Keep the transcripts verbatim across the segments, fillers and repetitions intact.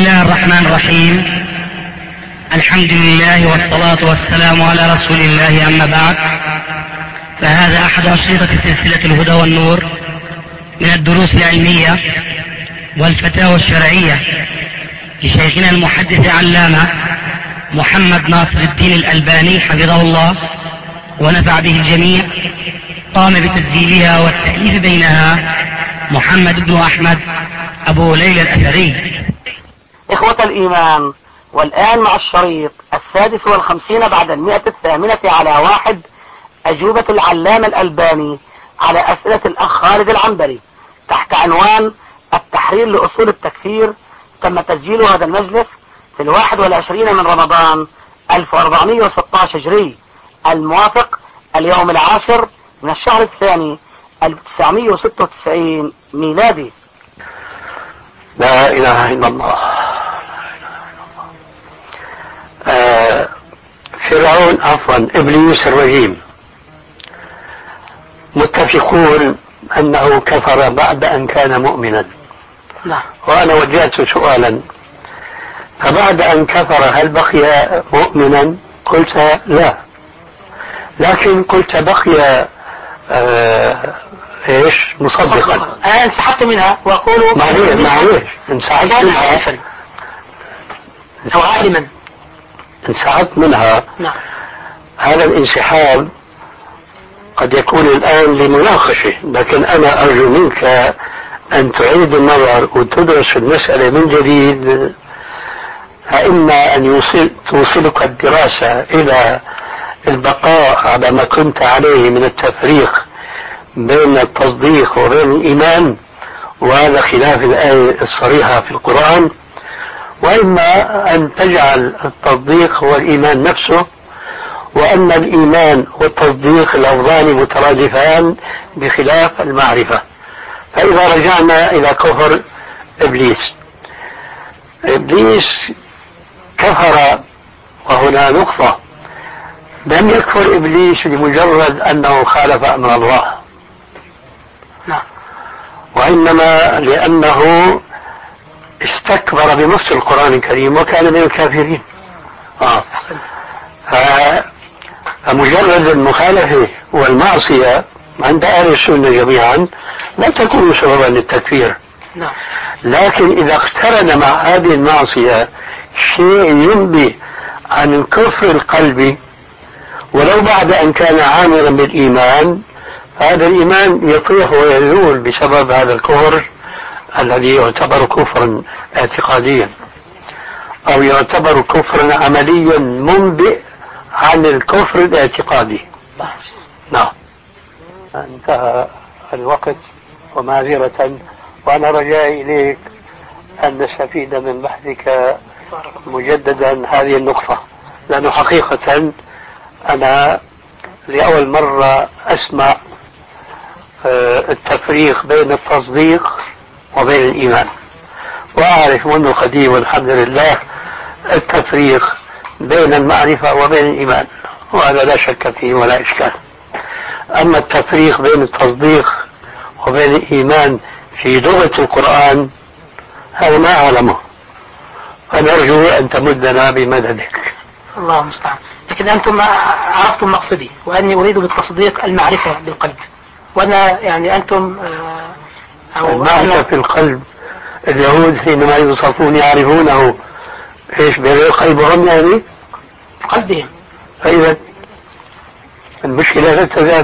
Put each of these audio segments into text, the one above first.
الله الرحمن الرحيم. الحمد لله والصلاة والسلام على رسول الله، أما بعد، فهذا أحد أشرطة سلسلة الهدى والنور من الدروس العلمية والفتاوى الشرعية لشيخنا المحدث علامة محمد ناصر الدين الألباني حفظه الله ونفع به الجميع. قام بتسجيلها والتأليف بينها محمد بن أحمد أبو ليلى الأثري. إخوة الإيمان، والآن مع الشريط السادس والخمسين بعد المئة الثامنة على واحد، أجوبة العلامة الألباني على أسئلة الأخ خالد العنبري تحت عنوان التحرير لأصول التكفير. تم تسجيل هذا المجلس في الواحد والعشرين من رمضان ألف وأربعمائة وستة عشر هجري، الموافق اليوم العاشر من الشهر الثاني ألف وتسعمائة وستة وتسعين ميلادي. لا إله إلا الله. آه فرعون عفوا إبليس الرجيم متفقون أنه كفر بعد أن كان مؤمنا. نعم. وأنا وجهت سؤالا: فبعد أن كفر هل بقي مؤمنا؟ قلت لا، لكن قلت بقي آه ايش مصدقا. أنا انسحبت منها وأقول معليش معليش انسحبت منها أو عالما انسحبت منها. نعم. هذا الانسحاب قد يكون الآن لمناقشة، لكن أنا أرجو منك أن تعيد النظر وتدرس المسألة من جديد، فإما أن يوصل توصلك الدراسة إلى البقاء على ما كنت عليه من التفريق بين التصديق وبين الإيمان، وهذا خلاف الآية الصريحة في القرآن، وإما أن تجعل التصديق هو الإيمان نفسه، وأن الإيمان والتصديق لفظان مترادفان بخلاف المعرفة. فإذا رجعنا إلى كفر إبليس، إبليس كفر، وهنا نقطة: لم يكفر إبليس لمجرد أنه خالف أمر الله، نعم، وإنما لأنه استكبر بنص القرآن الكريم وكان من الكافرين. آه. فمجرد المخالفة والمعصية عند أهل السنة جميعا لا تكون سببا للتكفير. نعم. لكن إذا اقترن مع هذه المعصية شيء ينبي عن الكفر القلبي ولو بعد أن كان عامرا بالإيمان، هذا الإيمان يطيح ويزول بسبب هذا الكفر الذي يعتبر كفرا اعتقاديا، أو يعتبر كفرا عمليا منبئ عن الكفر الاعتقادي. نعم. انتهى الوقت ومعذرة، وأنا رجائي إليك أن نستفيد من بحثك مجددا هذه النقطة، لأنه حقيقة أنا لأول مرة أسمع التفريق بين التصديق وبين الإيمان، وأعرف منذ قديم والحمد لله التفريق بين المعرفة وبين الإيمان، وهذا لا شك فيه ولا إشكال. أما التفريق بين التصديق وبين الإيمان في لغة القرآن هذا ما أعلمه، فنرجو أن تمدنا بمددك. الله المستعان. لكن أنتم عرفتم مقصدي، وأني أريد بالتصديق المعرفة بالقلب، وأنا يعني أنتم أو المعرفة في القلب. اليهود حينما يوصفون يعرفونه ايش بغير قلبهم، يعني قلبهم. فإذا المشكلة لا تزال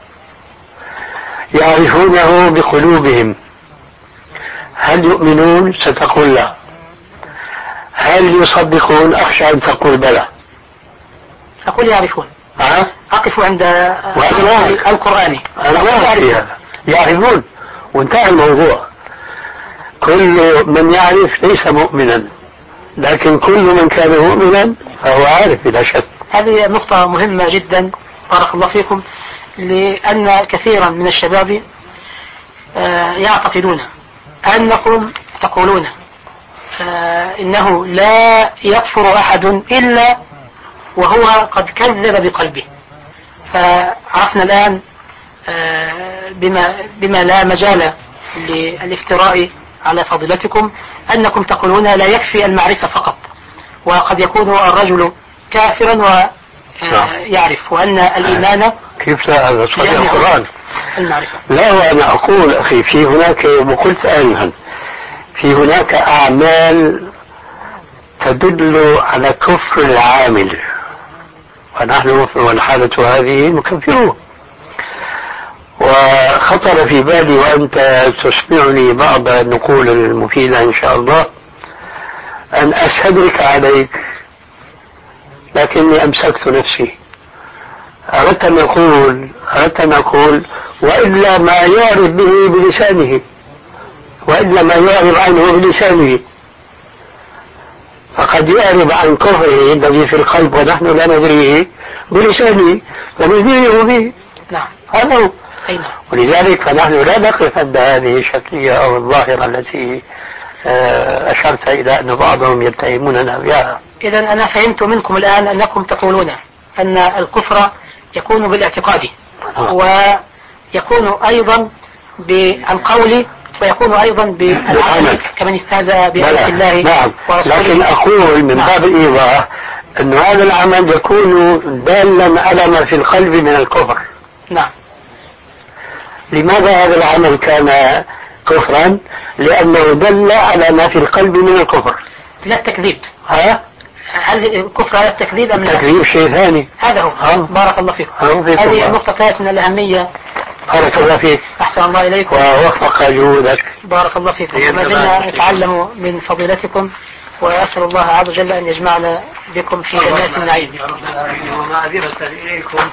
يعرفونه بقلوبهم. هل يؤمنون؟ ستقول لا. هل يصدقون؟ أخشى أن تقول بلى. أقول يعرفون. أه؟ أقف عند القرآن. أنا ما أعرف هذا. يعرفون وانتهى الموضوع. كل من يعرف ليس مؤمنا، لكن كل من كان مؤمنا فهو عارف بلا شك. هذه نقطة مهمة جدا، بارك الله فيكم، لأن كثيرا من الشباب يعتقدون أنكم تقولون إنه لا يكفر أحد إلا وهو قد كذب بقلبه. فعرفنا الآن بما, بما لا مجال للافتراء على فضيلتكم أنكم تقولون لا يكفي المعرفة فقط، وقد يكون الرجل كافرا ويعرف، وأن الإيمان كيف لا؟ هذا صحيح القرآن المعرفة. لا، وأنا أقول أخي في هناك، وقلت آنفا، في هناك أعمال تدل على كفر العامل، ونحن والحالة هذه نكفره. وخطر في بالي وأنت تسمعني بعض النقول المفيدة إن شاء الله أن أستدرك عليك، لكني أمسكت نفسي. أردت أن أقول أردت أن أقول وإلا ما يعرف به بلسانه، وإلا ما يعرف عنه بلسانه، فقد يعرف عن كفره الذي في القلب ونحن لا ندريه بلسانه فنذيره به. نعم، هذا هو. أين. ولذلك فنحن لا نقف عند هذه الشكلية أو الظاهرة التي أشرت إلى أن بعضهم يتهموننا بها. إذا أنا فهمت منكم الآن أنكم تقولون أن الكفر يكون بالاعتقاد، آه. ويكون أيضا بالقول، ويكون أيضا بالعمل كمن استهزأ بآيات الله. نعم. لكن أقول من نعم. باب الإيضاح أن هذا العمل يكون دالا على ما في القلب من الكفر. نعم. لماذا هذا العمل كان كفرا؟ لأنه دل على ما في القلب من الكفر. لا التكذيب. ها؟ هل الكفر على التكذيب أم لا؟ التكذيب شيء ثاني. هذا هو. ها؟ بارك الله فيكم. هذه النقطة كانت من الأهمية. بارك الله فيك. أحسن الله إليكم. ووفق جهودك. بارك الله فيكم. ما زلنا نتعلم من فضيلتكم، وأسأل الله عز وجل أن يجمعنا بكم في جنات النعيم. ومعذرة إليكم.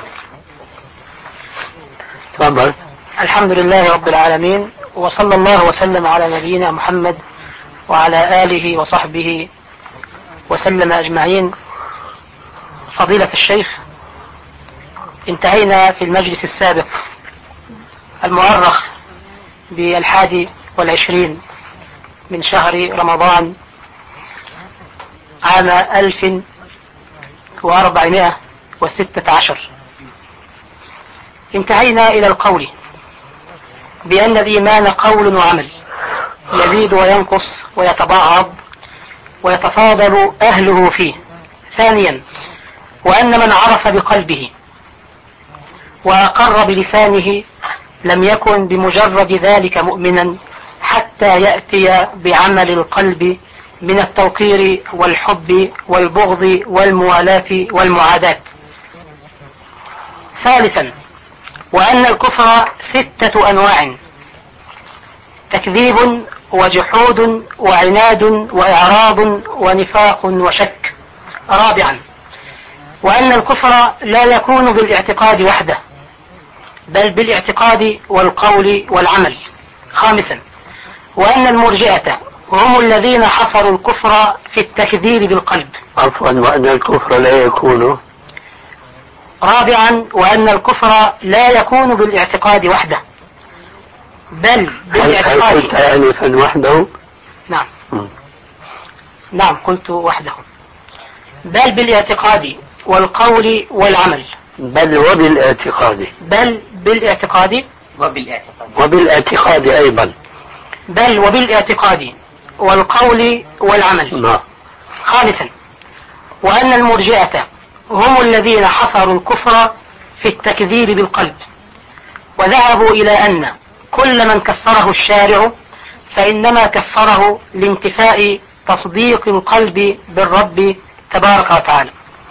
تفضل. الحمد لله رب العالمين، وصلى الله وسلم على نبينا محمد وعلى آله وصحبه وسلم أجمعين. فضيلة الشيخ، انتهينا في المجلس السابق المؤرخ بالحادي والعشرين من شهر رمضان عام ألف وأربعمائة وستة عشر، انتهينا إلى القول بأن الإيمان قول وعمل يزيد وينقص ويتبعض ويتفاضل أهله فيه. ثانيا، وأن من عرف بقلبه وأقر بلسانه لم يكن بمجرد ذلك مؤمنا حتى يأتي بعمل القلب من التوقير والحب والبغض والموالاة والمعاداة. ثالثا، وأن الكفر ستة أنواع: تكذيب وجحود وعناد وإعراض ونفاق وشك. رابعا، وأن الكفر لا يكون بالاعتقاد وحده بل بالاعتقاد والقول والعمل. خامسا، وأن المرجئة هم الذين حصروا الكفر في التكذيب بالقلب. عفوا، وأن الكفر لا يكون. رابعا، وأن الكفر لا يكون بالاعتقاد وحده بل بالاعتقاد. هل قلت آنفا وحده؟ نعم. م. نعم قلت وحده. بل بالاعتقاد والقول والعمل. بل وبالاعتقاد. بل بالاعتقاد وبالاعتقاد. وبالاعتقاد أيضا. بل وبالاعتقاد والقول والعمل. نعم. خامسا، وأن المرجئة هم الذين حصروا الكفر في التكذيب بالقلب، وذهبوا إلى أن كل من كفره الشارع فإنما كفره لانتفاء تصديق القلب بالرب تبارك وتعالى.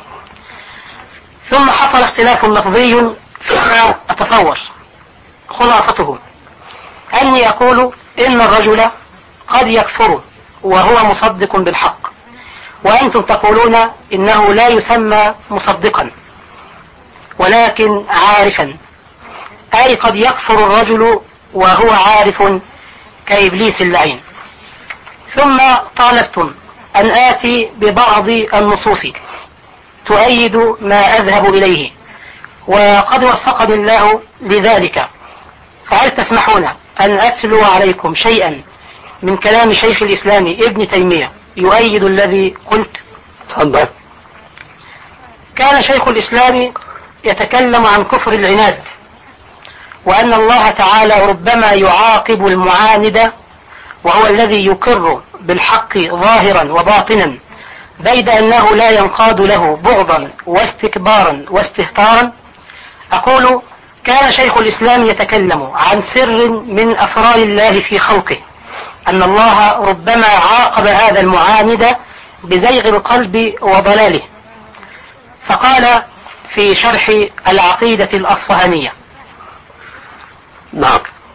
ثم حصل اختلاف لفظي فيما أتصور خلاصته أني أقول إن الرجل قد يكفر وهو مصدق بالحق، وأنتم تقولون إنه لا يسمى مصدقا ولكن عارفا، أي قد يكفر الرجل وهو عارف كإبليس اللعين. ثم طالبتم أن آتي ببعض النصوص تؤيد ما أذهب إليه، وقد وفقني الله لذلك، فهل تسمحون أن أتلو عليكم شيئا من كلام شيخ الإسلام ابن تيمية يؤيد الذي قلت؟ تفضل. كان شيخ الإسلام يتكلم عن كفر العناد، وأن الله تعالى ربما يعاقب المعاند وهو الذي يقر بالحق ظاهرا وباطنا بيد أنه لا ينقاد له بغضا واستكبارا واستهتارا، أقول كان شيخ الإسلام يتكلم عن سر من أسرار الله في خلقه، أن الله ربما عاقب هذا المعاند بزيغ القلب وضلاله، فقال في شرح العقيدة الأصفهانية نعم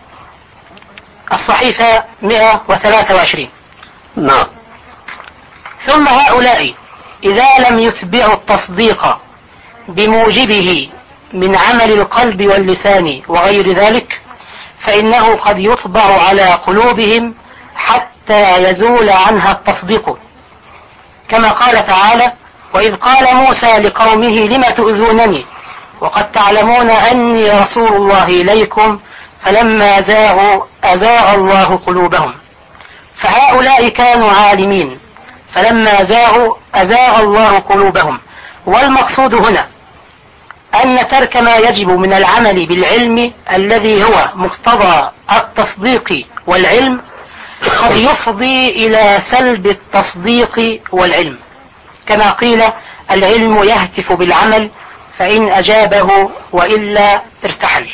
الصحيفة مئة وثلاثة وعشرين: نعم ثم هؤلاء إذا لم يتبعوا التصديق بموجبه من عمل القلب واللسان وغير ذلك، فإنه قد يطبع على قلوبهم حتى يزول عنها التصديق، كما قال تعالى: وإذ قال موسى لقومه لم تؤذونني وقد تعلمون أني رسول الله إليكم فلما زاغوا أزاغ الله قلوبهم. فهؤلاء كانوا عالمين فلما زاغوا أزاغ الله قلوبهم. والمقصود هنا أن ترك ما يجب من العمل بالعلم الذي هو مقتضى التصديق والعلم قد يفضي إلى سلب التصديق والعلم، كما قيل: العلم يهتف بالعمل فإن أجابه وإلا ارتحل.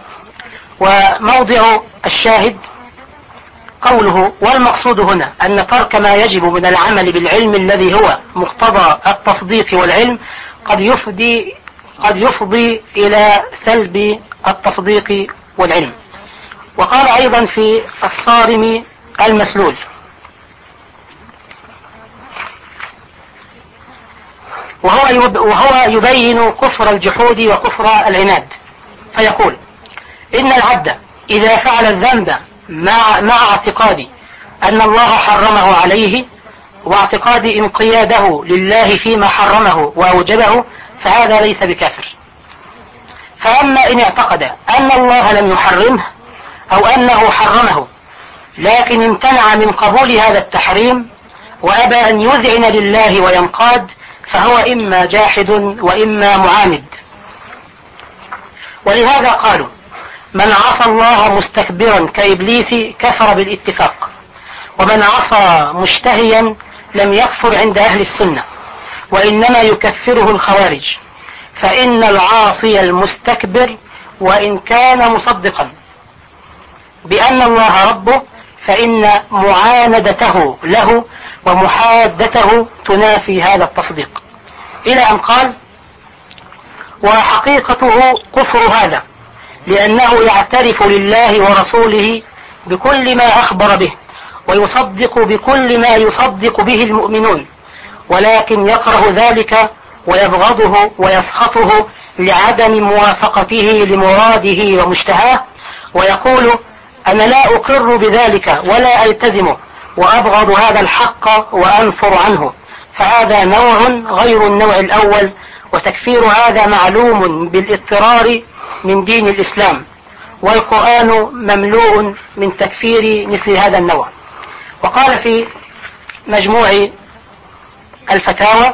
وموضع الشاهد قوله: والمقصود هنا أن ترك ما يجب من العمل بالعلم الذي هو مقتضى التصديق والعلم قد يفضي قد يفضي إلى سلب التصديق والعلم. وقال أيضا في الصارم المسلول: وهو وهو يبين كفر الجحود وكفر العناد، فيقول: إن العبد إذا فعل الذنب مع, مع اعتقاد أن الله حرمه عليه واعتقاد انقياده لله فيما حرمه وأوجبه فهذا ليس بكافر. فأما إن اعتقد أن الله لم يحرمه أو أنه حرمه لكن امتنع من قبول هذا التحريم وأبى أن يذعن لله وينقاد فهو إما جاحد وإما معاند. ولهذا قالوا: من عصى الله مستكبرا كإبليس كفر بالاتفاق، ومن عصى مشتهيا لم يكفر عند أهل السنة، وإنما يكفره الخوارج، فإن العاصي المستكبر وإن كان مصدقا بأن الله ربه فإن معاندته له ومحادته تنافي هذا التصديق، إلى أن قال: وحقيقته كفر هذا لأنه يعترف لله ورسوله بكل ما أخبر به ويصدق بكل ما يصدق به المؤمنون، ولكن يكره ذلك ويبغضه ويسخطه لعدم موافقته لمراده ومشتهاه، ويقول: أنا لا أقر بذلك ولا ألتزمه وأبغض هذا الحق وأنفر عنه. فهذا نوع غير النوع الأول، وتكفير هذا معلوم بالاضطرار من دين الإسلام، والقرآن مملوء من تكفير مثل هذا النوع. وقال في مجموع الفتاوى،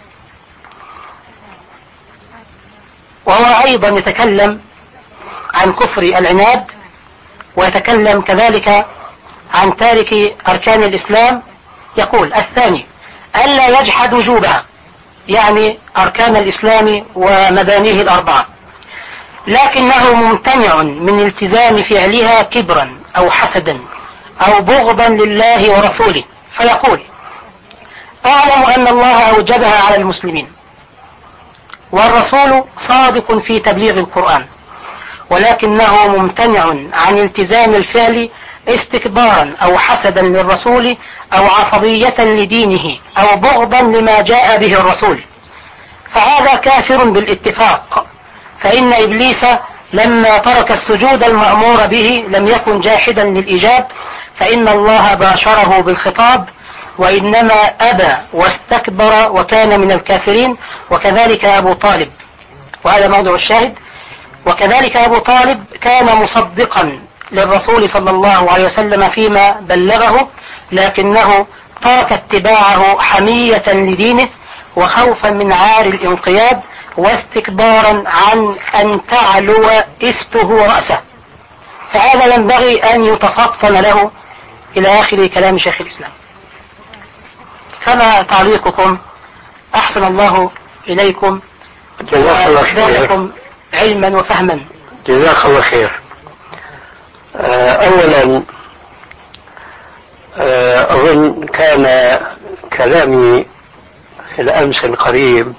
وهو أيضا يتكلم عن كفر العناد ويتكلم كذلك عن تارك أركان الإسلام، يقول: الثاني ألا يجحد وجوبها، يعني أركان الإسلام ومبانيه الأربعة، لكنه ممتنع من التزام فعلها كبرا أو حسدا أو بغضا لله ورسوله، فيقول: أعلم أن الله أوجبها على المسلمين والرسول صادق في تبليغ القرآن، ولكنه ممتنع عن التزام الفعل استكبارا أو حسدا للرسول أو عصبية لدينه أو بغضا لما جاء به الرسول، فهذا كافر بالاتفاق. فإن إبليس لما ترك السجود المأمور به لم يكن جاحدا للإجاب، فإن الله باشره بالخطاب، وإنما أبى واستكبر وكان من الكافرين. وكذلك أبو طالب، وهذا موضع الشاهد، وكذلك أبو طالب كان مصدقا للرسول صلى الله عليه وسلم فيما بلغه، لكنه ترك اتباعه حمية لدينه وخوفا من عار الانقياد واستكبارا عن أن تعلو إسته رأسه، فهذا ينبغي أن يتفطن له إلى آخر كلام شيخ الإسلام. فما تعليقكم؟ أحسن الله إليكم وزادكم علما وفهما. جزاك الله خير. أولا أظن كان كلامي في الأمس القريب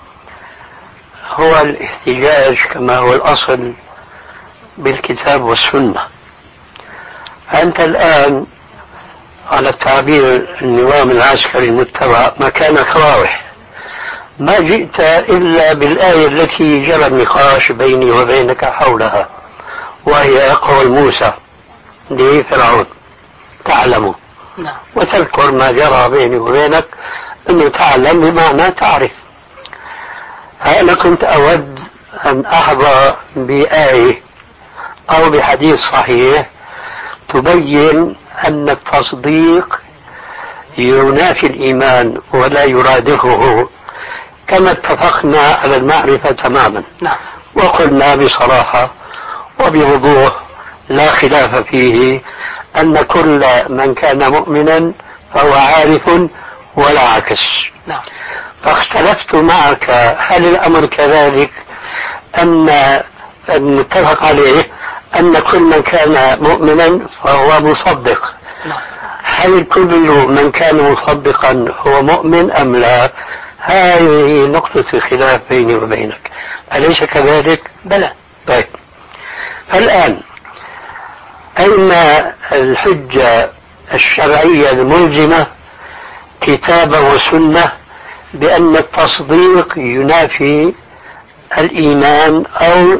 هو الاحتجاج كما هو الأصل بالكتاب والسنة. أنت الآن على التعبير النظام العسكري المتبع مكانك واضح، ما جئت إلا بالآية التي جرى النقاش بيني وبينك حولها، وهي قول موسى لفرعون تعلم، وتذكر ما جرى بيني وبينك أنه تعلم بمعنى تعرف. أنا كنت أود أن أحظى بآية أو بحديث صحيح تبين أن التصديق ينافي الإيمان ولا يرادفه، كما اتفقنا على المعرفة تماما. نعم. وقلنا بصراحة وبوضوح لا خلاف فيه أن كل من كان مؤمنا فهو عارف ولا عكس. نعم. فاختلفت معك هل الأمر كذلك أن المتفق عليه أن كل من كان مؤمنا فهو مصدق؟ نعم. هل كل من كان مصدقا هو مؤمن أم لا؟ هذه نقطة الخلاف بيني وبينك، أليس كذلك؟ بلى. طيب، الآن أين الحجة الشرعية الملزمة كتابا وسنة بأن التصديق ينافي الإيمان أو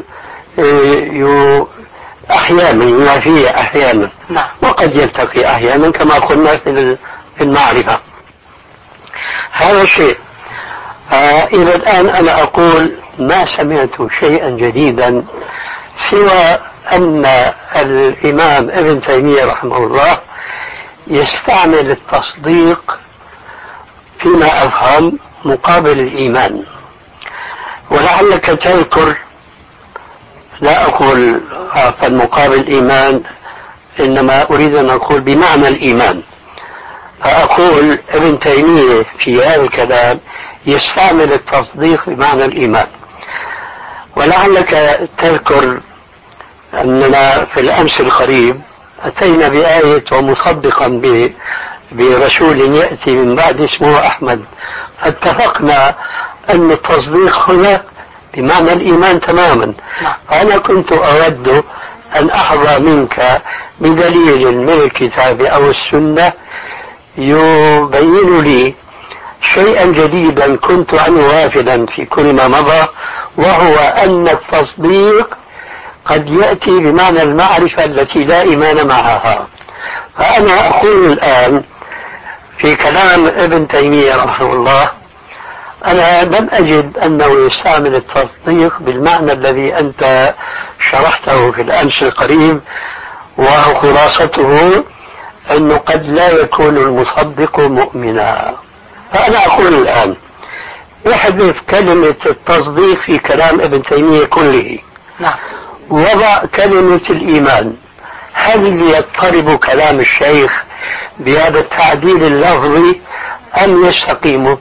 أحيانا ينافيه أحيانا؟ نعم. وقد يلتقي أحيانا كما قلنا في المعرفة. هذا الشيء. آه إلى الآن أنا أقول ما سمعت شيئا جديدا سوى أن الإمام ابن تيمية رحمه الله يستعمل التصديق فيما أفهم مقابل الإيمان. ولعلك تذكر، لا أقول فالمقابل الإيمان، إنما أريد أن أقول بمعنى الإيمان. فأقول ابن تيمية في هذا الكلام يستعمل التصديق بمعنى الإيمان. ولعلك تذكر أننا في الأمس القريب أتينا بآية ومصدقا برسول يأتي من بعد اسمه أحمد، فاتفقنا أن التصديق هنا بمعنى الإيمان تماما. فأنا كنت أود أن أحظى منك بدليل من الكتاب أو السنة يبين لي شيئا جديدا كنت عنه غافلا في كل ما مضى، وهو أن التصديق قد يأتي بمعنى المعرفة التي لا إيمان معها. فأنا أقول الآن في كلام ابن تيمية رحمه الله أنا لم أجد أنه يستعمل التصديق بالمعنى الذي أنت شرحته في الأمس القريب، وهو خلاصته أنه قد لا يكون المصدق مؤمنا. فأنا أقول الآن احذف كلمة التصديق في كلام ابن تيمية كله. نعم. وضع كلمة الإيمان. هل يضطرب كلام الشيخ بهذا التعديل اللفظي أم يستقيم؟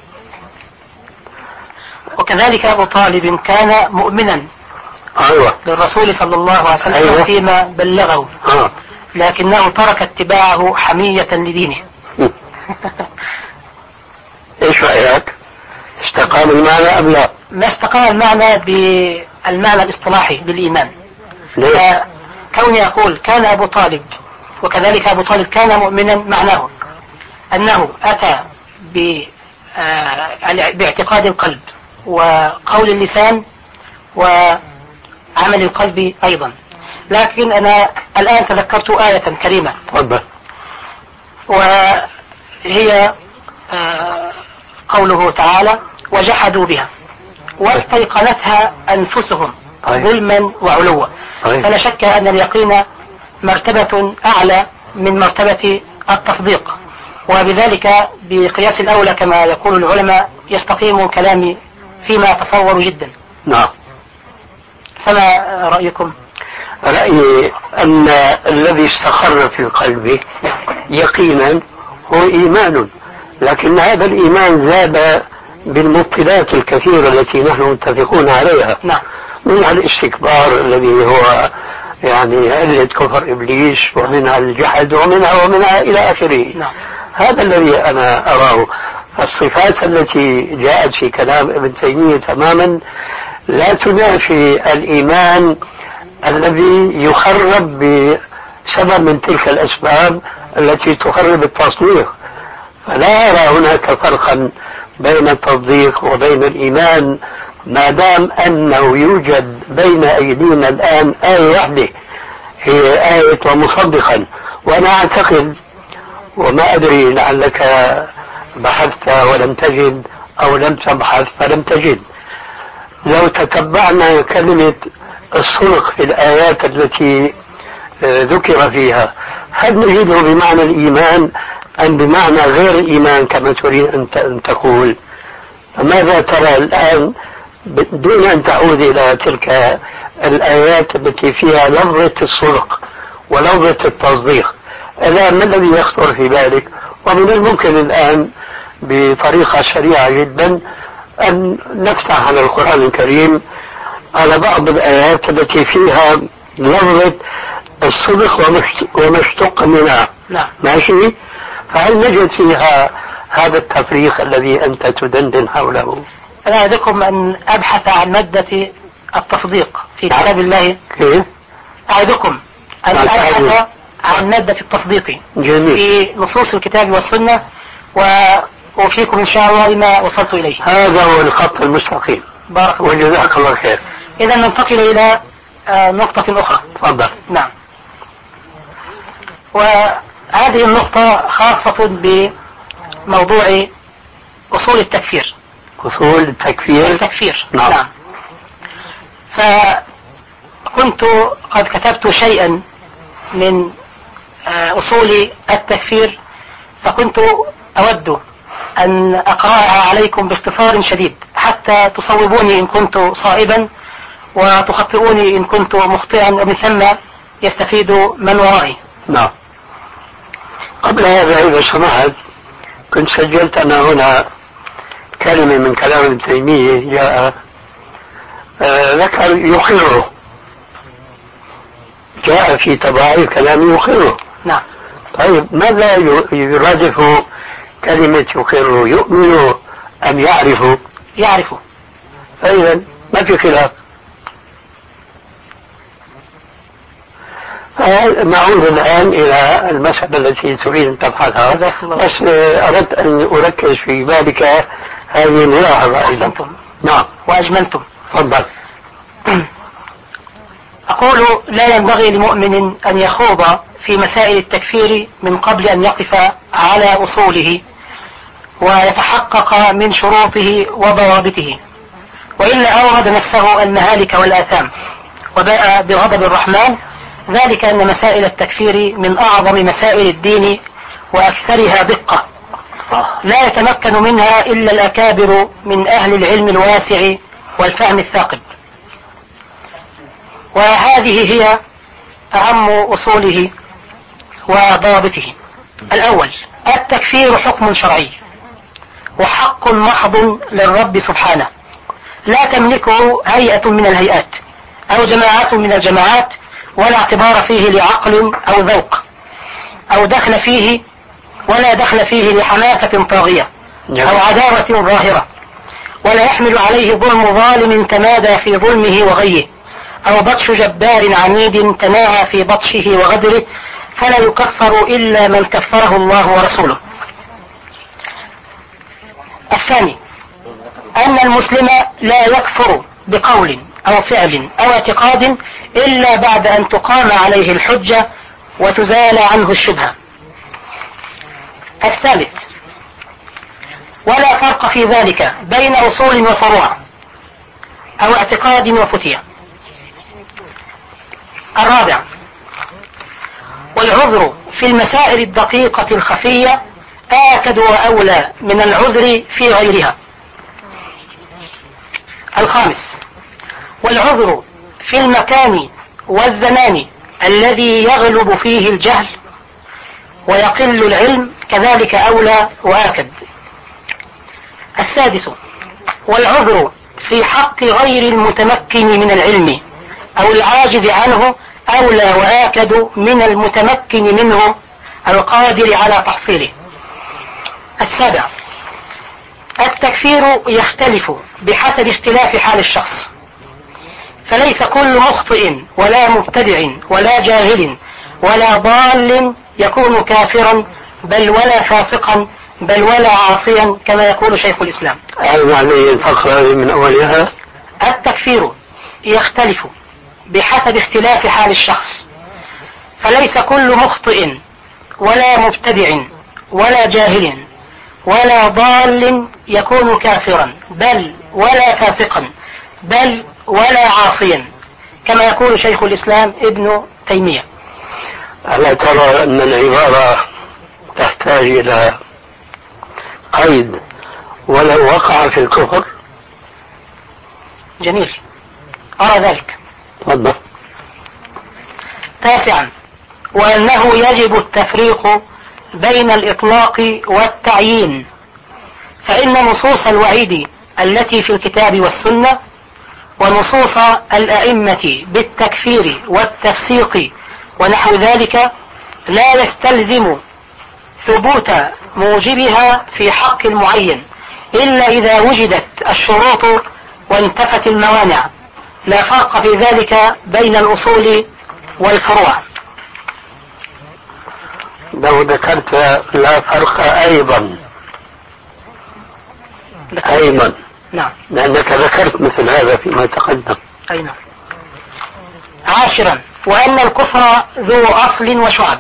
وكذلك أبو طالب كان مؤمنا أيوة. للرسول صلى الله عليه وسلم. أيوة. فيما بلغه. آه. لكنه ترك اتباعه حمية لدينه. ايش رأيك؟ استقام المعنى أم لا؟ ما استقام المعنى بالمعنى الاصطلاحي للإيمان. كوني أقول كان أبو طالب وكذلك أبو طالب كان مؤمنا، معناه أنه أتى باعتقاد القلب وقول اللسان وعمل القلب أيضا. لكن أنا الآن تذكرت آية كريمة وهي قوله تعالى وجحدوا بها واستيقنتها أنفسهم ظلما وعلوا. فلا شك أن اليقين مرتبة أعلى من مرتبة التصديق، وبذلك بقياس الأولى كما يقول العلماء يستقيم كلامي فيما أتصور جدا. نعم. فما رأيكم؟ رأيي أن الذي استقر في قلبه يقينا هو إيمان، لكن هذا الإيمان زاد بالمبطلات الكثيرة التي نحن متفقون عليها. نعم. منها الاستكبار الذي هو يعني علة كفر إبليس، ومنها الجحد، ومنها ومنها إلى آخره. نعم. هذا الذي أنا أراه. الصفات التي جاءت في كلام ابن تيمية تماما لا تنافي الإيمان الذي يخرب بسبب من تلك الأسباب التي تخرب التصديق. فلا أرى هناك فرقا بين التصديق وبين الإيمان، ما دام أنه يوجد بين أيدينا الآن آية واحدة هي آية ومصدقا. وأنا أعتقد، وما أدري لعلك بحثت ولم تجد أو لم تبحث فلم تجد، لو تتبعنا كلمة الصدق في الآيات التي ذكر فيها، هل نجده بمعنى الإيمان أم بمعنى غير الإيمان كما تريد أن تقول؟ فماذا ترى الآن دون أن تعود إلى تلك الآيات التي فيها لفظة الصدق ولفظة التصديق؟ الآن ما الذي يخطر في بالك؟ ومن الممكن الآن بطريقة سريعة جدا أن نفتح على القرآن الكريم على بعض الآيات التي فيها لفظة الصدق وما اشتق منها. نعم. ماشي؟ فهل نجد فيها هذا التفريق الذي أنت تدندن حوله؟ أنا أعدكم أن أبحث عن مادة التصديق في كتاب الله. كيف؟ أعدكم أن أبحث عن مادة التصديق جميل. في نصوص الكتاب والسنة، وأوفيكم إن شاء الله بما وصلت إليه. هذا هو الخط المستقيم. بارك الله. وجزاك الله خير. إذا ننتقل إلى نقطة أخرى. تفضل. نعم. وهذه النقطة خاصة بموضوع أصول التكفير. أصول التكفير. التكفير. نعم. نعم. فكنت قد كتبت شيئا من أصول التكفير، فكنت أود أن أقرأها عليكم باختصار شديد حتى تصوبوني إن كنت صائبا وتخطئوني إن كنت مخطئا، ومن ثم يستفيد من ورائي. نعم. قبل هذا إذا سمحت كنت سجلت أنا هنا كلمة من كلام ابن تيمية جاء آه ذكر يقره، جاء في تبعي كلام يقره. نعم. طيب ماذا يرادف كلمة يقره؟ يؤمن أم يعرف؟ يعرف. فإذا ما في خلاف. نعود الآن إلى المسألة التي تريد أن تبحثها، بس أردت أن أركز في ذلك هذه الملاحظة أيضا. نعم. وأجملتم. تفضل. أقول لا ينبغي لمؤمن أن يخوض في مسائل التكفير من قبل أن يقف على أصوله ويتحقق من شروطه وضوابطه، وإلا أورد نفسه المهالك والآثام وباء بغضب الرحمن. ذلك أن مسائل التكفير من أعظم مسائل الدين وأكثرها دقة، لا يتمكن منها إلا الأكابر من أهل العلم الواسع والفهم الثاقب. وهذه هي أهم أصوله وضوابطه. الأول: التكفير حكم شرعي وحق محض للرب سبحانه، لا تملكه هيئة من الهيئات أو جماعات من الجماعات، ولا اعتبار فيه لعقل أو ذوق أو دخل فيه، ولا دخل فيه لحماسة طاغية أو عداوة ظاهرة، ولا يحمل عليه ظلم ظالم تمادى في ظلمه وغيه، أو بطش جبار عنيد تناهى في بطشه وغدره، فلا يكفر إلا من كفره الله ورسوله. الثاني: أن المسلم لا يكفر بقول أو فعل أو اعتقاد إلا بعد أن تقام عليه الحجة وتزال عنه الشبهة. الثالث: ولا فرق في ذلك بين أصول وفروع أو اعتقاد وفتية. الرابع: والعذر في المسائل الدقيقة الخفية آكد وأولى من العذر في غيرها. الخامس: والعذر في المكان والزمان الذي يغلب فيه الجهل ويقل العلم كذلك أولى وآكد. السادس: والعذر في حق غير المتمكن من العلم أو العاجز عنه أولى وآكد من المتمكن منه القادر على تحصيله. السابع: التكفير يختلف بحسب اختلاف حال الشخص، فليس كل مخطئ ولا مبتدع ولا جاهل ولا ضال يكون كافرا بل ولا فاسقا بل ولا عاصيا كما يقول شيخ الإسلام. هذا عليه الفقرة من أولها. التكفير يختلف بحسب اختلاف حال الشخص، فليس كل مخطئ ولا مبتدع ولا جاهل ولا ضال يكون كافرا بل ولا فاسقا بل ولا عاصيا كما يقول شيخ الإسلام ابن تيمية. ألا ترى أن العبارة تحتاج إلى قيد ولو وقع في الكفر؟ جميل، أرى ذلك. تفضل. تاسعا: وأنه يجب التفريق بين الإطلاق والتعيين، فإن نصوص الوعيد التي في الكتاب والسنة ونصوص الأئمة بالتكفير والتفسيق ونحو ذلك لا يستلزم ثبوت موجبها في حق المعين إلا إذا وجدت الشروط وانتفت الموانع، لا فرق في ذلك بين الأصول والفروع. لو ذكرت لا فرق أيضا أيضا نعم، لأنك ذكرت مثل هذا فيما تقدم. أي نعم. عاشرا: وأن الكفر ذو أصل وشعب.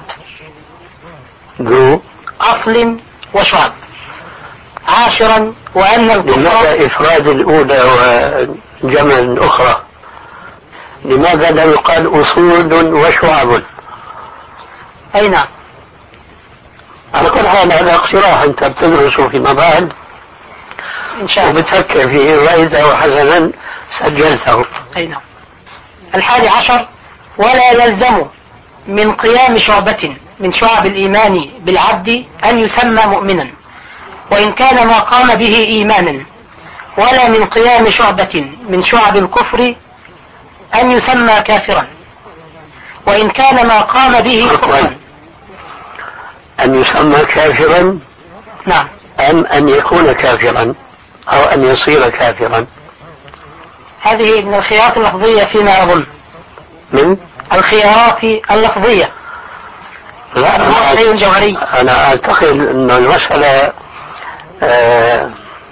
ذو أصل وشعب. عاشرا: وأن الكفر. لماذا إفراد الأولى وجمع الأخرى؟ لماذا لا يقال أصول وشعب؟ أي نعم. على كل حال هذا اقتراح أنت بتدرسه فيما بعد إن شاء الله وبتفكر فيه، وإذا وحسنا سجلته. أي نعم. الحادي عشر: ولا يلزم من قيام شعبة من شعب الإيمان بالعبد أن يسمى مؤمنا وإن كان ما قام به إيمانا، ولا من قيام شعبة من شعب الكفر أن يسمى كافرا وإن كان ما قام به كفرا. أن يسمى كافرا نعم. أم أن يكون كافرا أو أن يصير كافرا؟ هذه من الخيارات اللفظية فيما أظن. من الخيارات اللفظية. لا، هو شيء جوهري. أنا أعتقد أن المسألة آه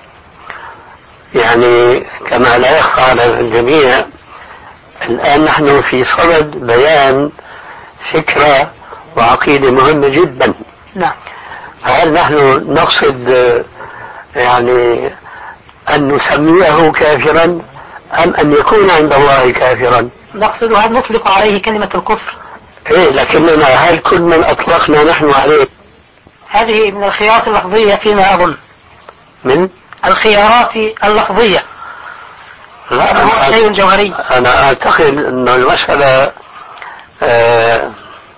يعني كما لا يخفى على الجميع، الآن نحن في صدد بيان فكرة وعقيدة مهمة جدا. نعم. هل نحن نقصد آه يعني أن نسميه كافرا أم أن يكون عند الله كافرا؟ نقصد هل نطلق عليه كلمة الكفر؟ إيه، لكننا هل كل من أطلقنا نحن عليه؟ هذه من الخيارات اللفظية فيما أظن. من الخيارات اللفظية. لا، هو شيء جوهري. أنا أعتقد أن المسألة آه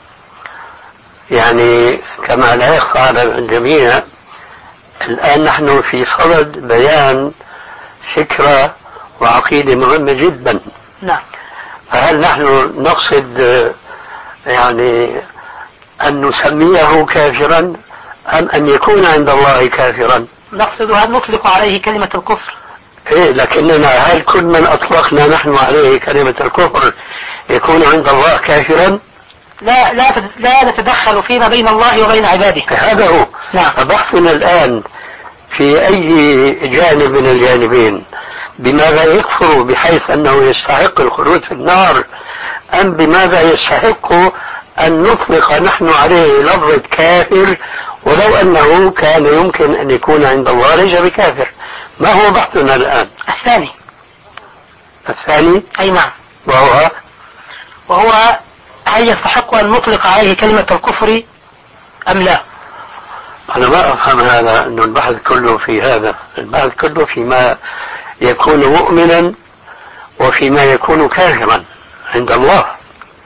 يعني كما لا يخفى على الجميع، الآن نحن في صدد بيان فكرة وعقيدة مهمة جدا. نعم. فهل نحن نقصد آه يعني أن نسميه كافرا أم أن يكون عند الله كافرا؟ نقصد هل نطلق عليه كلمة الكفر؟ إيه، لكننا هل كل من أطلقنا نحن عليه كلمة الكفر يكون عند الله كافرا؟ لا لا لا نتدخل فيما بين الله وبين عباده. هذا هو. نعم. فبحثنا الآن في أي جانب من الجانبين، بماذا يكفر بحيث أنه يستحق الخلود في النار، أم بماذا يستحق أن نطلق نحن عليه لفظة كافر ولو أنه كان يمكن أن يكون عند الله ليس بكافر؟ ما هو بحثنا الآن؟ الثاني. الثاني؟ أي نعم. وهو وهو هل يستحق أن نطلق عليه كلمة الكفر أم لا؟ أنا ما أفهم هذا، أن البحث كله في هذا. البحث كله فيما يكون مؤمنا وفيما يكون كافرا عند الله.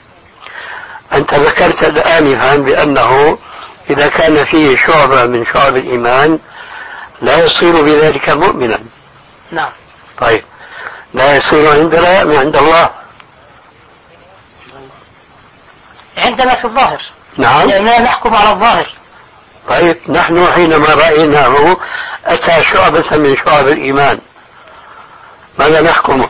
أنت ذكرت آنفا بأنه إذا كان فيه شعبة من شعب الإيمان لا يصير بذلك مؤمنا. نعم. طيب لا يصير عندنا من عند الله؟ عندنا في الظاهر. نعم. لأننا نحكم على الظاهر. طيب نحن حينما رأيناه أتى شعبة من شعب الإيمان ماذا نحكم؟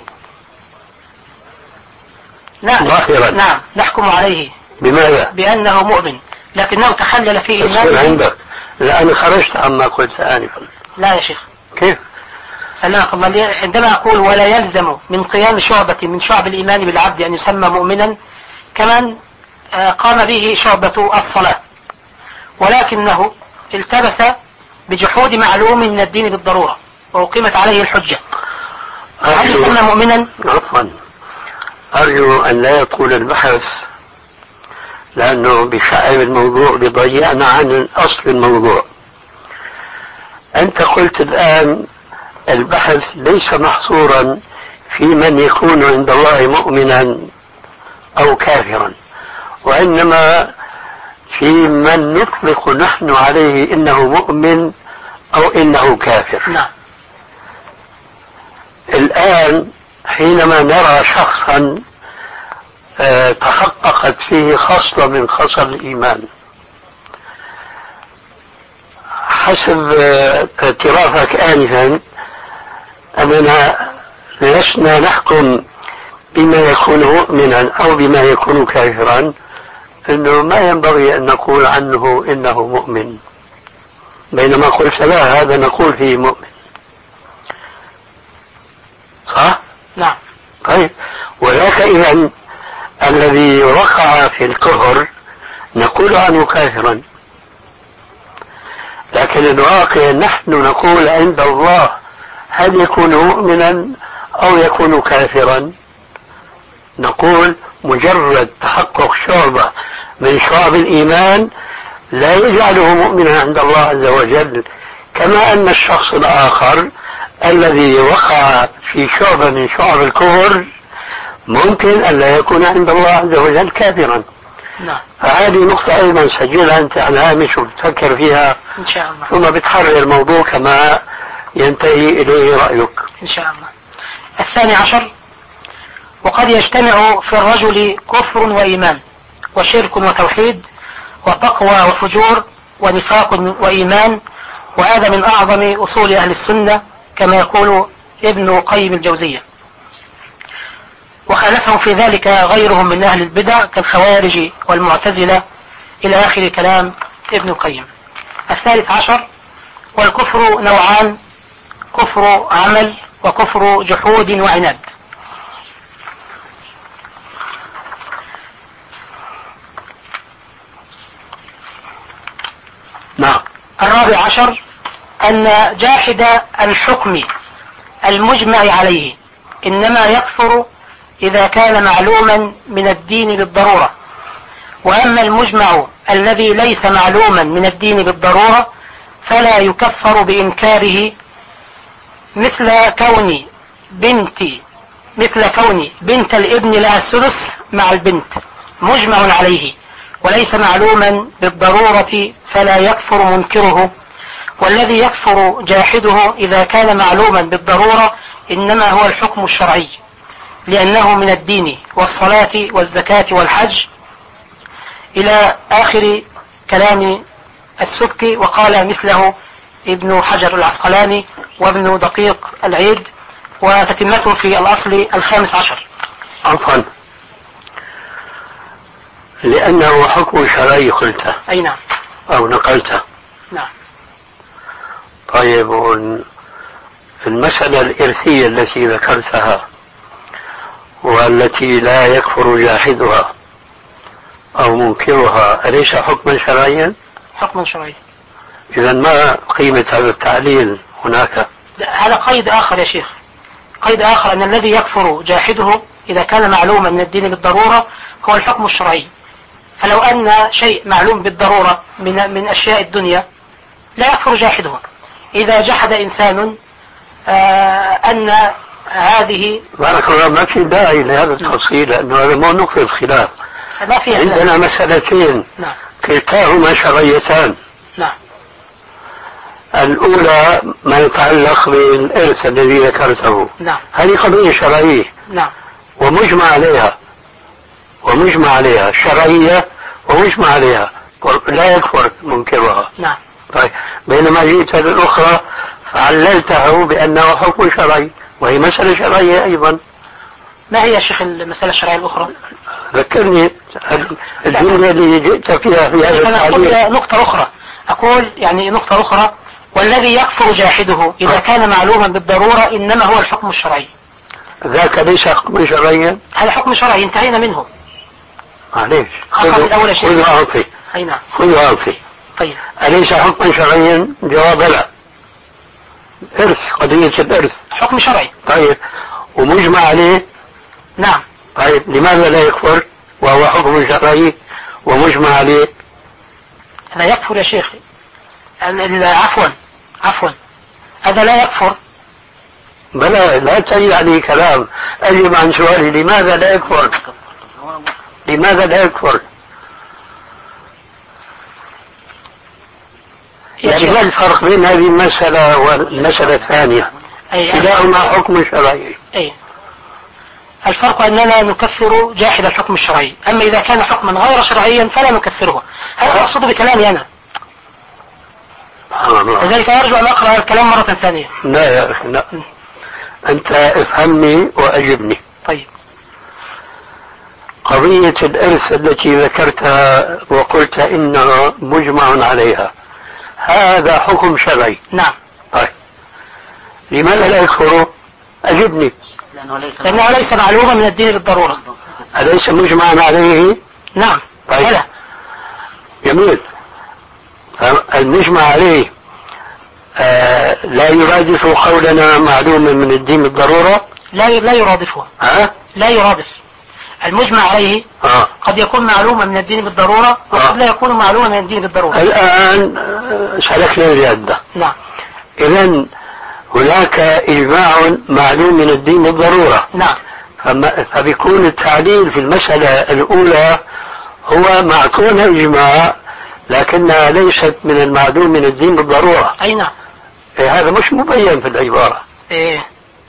نعم. ظاهرا. نعم نحكم عليه. بماذا؟ بأنه مؤمن، لكنه تخلل في إيمانه. عندك لأن خرجت عما قلت آنفا. لا يا شيخ. كيف؟ سلامك الله. عندما أقول ولا يلزم من قيام شعبة من شعب الإيمان بالعبد أن يسمى مؤمنا، كمان قام به شعبة الصلاة، ولكنه التبس بجحود معلوم من الدين بالضرورة وأقيمت عليه الحجة، هل يسمى مؤمنا؟ عفوا، أرجو أن لا يطول البحث لأنه بشعب الموضوع بيضيعنا عن أصل الموضوع. أنت قلت الآن البحث ليس محصورا في من يكون عند الله مؤمنا أو كافرا، وإنما في من نطلق نحن عليه إنه مؤمن أو إنه كافر. نعم. الآن حينما نرى شخصا اه تحققت فيه خصلة من خصال الإيمان حسب اه اعترافك آنفا أننا لسنا نحكم بما يكون مؤمنا أو بما يكون كافرا، إنه ما ينبغي أن نقول عنه إنه مؤمن، بينما قلت لا هذا نقول فيه مؤمن. صح؟ نعم. طيب ولك إذن الذي وقع في الكفر نقول عنه كافرا، لكن الواقع نحن نقول عند الله هل يكون مؤمنا أو يكون كافرا؟ نقول مجرد تحقق شعبة من شعب الإيمان لا يجعله مؤمنا عند الله عز وجل، كما أن الشخص الآخر الذي وقع في شعبة من شعب الكفر ممكن أن لا يكون عند الله عز وجل كافرا. نعم. فهذه نقطة أيضا سجلها أنت على هامش وبتفكر فيها إن شاء الله، ثم بتحرر الموضوع كما ينتهي إليه رأيك إن شاء الله. الثاني عشر: وقد يجتمع في الرجل كفر وإيمان وشرك وتوحيد وتقوى وفجور ونفاق وإيمان، وهذا من أعظم أصول أهل السنة كما يقول ابن قيم الجوزية، وخالفهم في ذلك غيرهم من أهل البدع كالخوارج والمعتزلة إلى آخر كلام ابن القيم. الثالث عشر: والكفر نوعان: كفر عمل وكفر جحود وعناد. نعم. الرابع عشر: أن جاحد الحكم المجمع عليه إنما يكفر إذا كان معلوما من الدين بالضرورة، وأما المجمع الذي ليس معلوما من الدين بالضرورة فلا يكفر بإنكاره، مثل كون بنت مثل كون بنت الابن لها السدس مع البنت مجمع عليه وليس معلوما بالضرورة فلا يكفر منكره، والذي يكفر جاحده إذا كان معلوما بالضرورة إنما هو الحكم الشرعي، لأنه من الدين والصلاة والزكاة والحج إلى آخر كلام السبكي. وقال مثله ابن حجر العسقلاني وابن دقيق العيد، وتتمته في الأصل الخامس عشر. عفوا، لأنه حكم شرعي قلته. أي نعم. أو نقلته. نعم. طيب، المسألة الإرثية التي ذكرتها والتي لا يكفر جاحدها أو منكرها أليس حكما شرعيا؟ حكما شرعيا. إذا ما قيمة هذا التعليل هناك؟ هذا قيد آخر يا شيخ، قيد آخر أن الذي يكفر جاحده إذا كان معلوما من الدين بالضرورة هو الحكم الشرعي. فلو أن شيء معلوم بالضرورة من من أشياء الدنيا لا يكفر جاحده. إذا جحد إنسان آه أن هذه بارك الله، ما في داعي لهذا التفصيل لأنه هذا مو نقطة الخلاف. ما فيها عندنا مسألتين نعم. كلتاهما شرعيتان. نعم. الأولى ما يتعلق بالإرث الذي ذكرته. نعم. هذه قضية شرعية. نعم. ومجمع عليها ومجمع عليها شرعية ومجمع عليها لا يكفر منكرها. نعم. طيب بينما جئت للأخرى فعللته بأنه حكم شرعي وهي مسألة شرعية أيضا. ما هي يا شيخ المسألة الشرعية الأخرى؟ ذكرني الجملة اللي جئت فيها في هذا التعليق. نقطة أخرى أقول يعني نقطة أخرى والذي يكفر جاحده إذا كان معلوما بالضرورة إنما هو الحكم الشرعي. ذاك ليس حكم شرعيا. هذا حكم شرعي انتهينا منه. معليش خذ خذ وأعطي. أي نعم. خذ وأعطي. طيب. أليس حكما شرعيا؟ جواب لا. إرث قضية الإرث حكم شرعي. طيب ومجمع عليه. نعم. طيب لماذا لا يكفر وهو حكم شرعي ومجمع عليه؟ لا يكفر يا شيخ. عفوا عفوا هذا لا يكفر. بلى لا تجي عليه كلام. أجب عن سؤالي لماذا لا يكفر؟ لماذا لا يكفر؟ يعني ما الفرق بين هذه المسألة والمسألة الثانية؟ كلاهما حكم شرعي. أي الفرق أننا نكفر جاحد الحكم الشرعي، أما إذا كان حكما غير شرعيا فلا نكفره. هذا أقصد بكلامي أنا. لذلك أرجو أن أقرأ الكلام مرة ثانية. لا يا أخي لا. أنت افهمني وأجبني. طيب. قضية الإرث التي ذكرتها وقلت إنها مجمع عليها هذا حكم شرعي. نعم. طيب لماذا لا يكفره؟ أجبني. لأنه ليس, لأنه ليس معلوما من الدين بالضرورة. أليس مجمعا عليه؟ نعم. طيب. هلا. جميل. المجمع عليه آه لا يرادف قولنا معلوما من الدين بالضرورة. لا لا يرادفه. ها؟ لا يرادف. المجمع عليه آه. قد يكون معلوما من الدين بالضرورة وقد آه. لا يكون معلوما من الدين بالضرورة. الآن سلكنا الجادة. نعم. إذن هناك إجماع معلوم من الدين بالضرورة. نعم. فبيكون التعليل في المسألة الأولى هو مع كونها إجماع لكنها ليست من المعلوم من الدين بالضرورة. أي نعم. إيه هذا مش مبين في العبارة. إيه.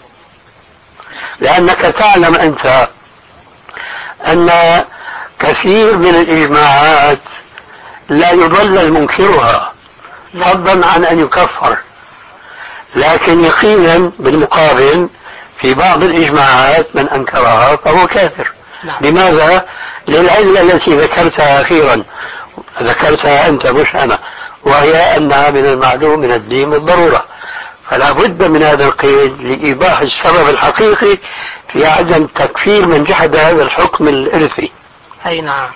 لأنك تعلم أنت أن كثير من الإجماعات لا يضلل منكرها فضلا عن أن يكفر، لكن يقينا بالمقابل في بعض الإجماعات من أنكرها فهو كافر. نعم. لماذا؟ للعلة التي ذكرتها أخيرا ذكرتها أنت مش أنا، وهي أنها من المعلوم من الدين بالضرورة، فلا بد من هذا القيد لإيضاح السبب الحقيقي في عدم تكفير من جحد هذا الحكم الإرثي. أي نعم.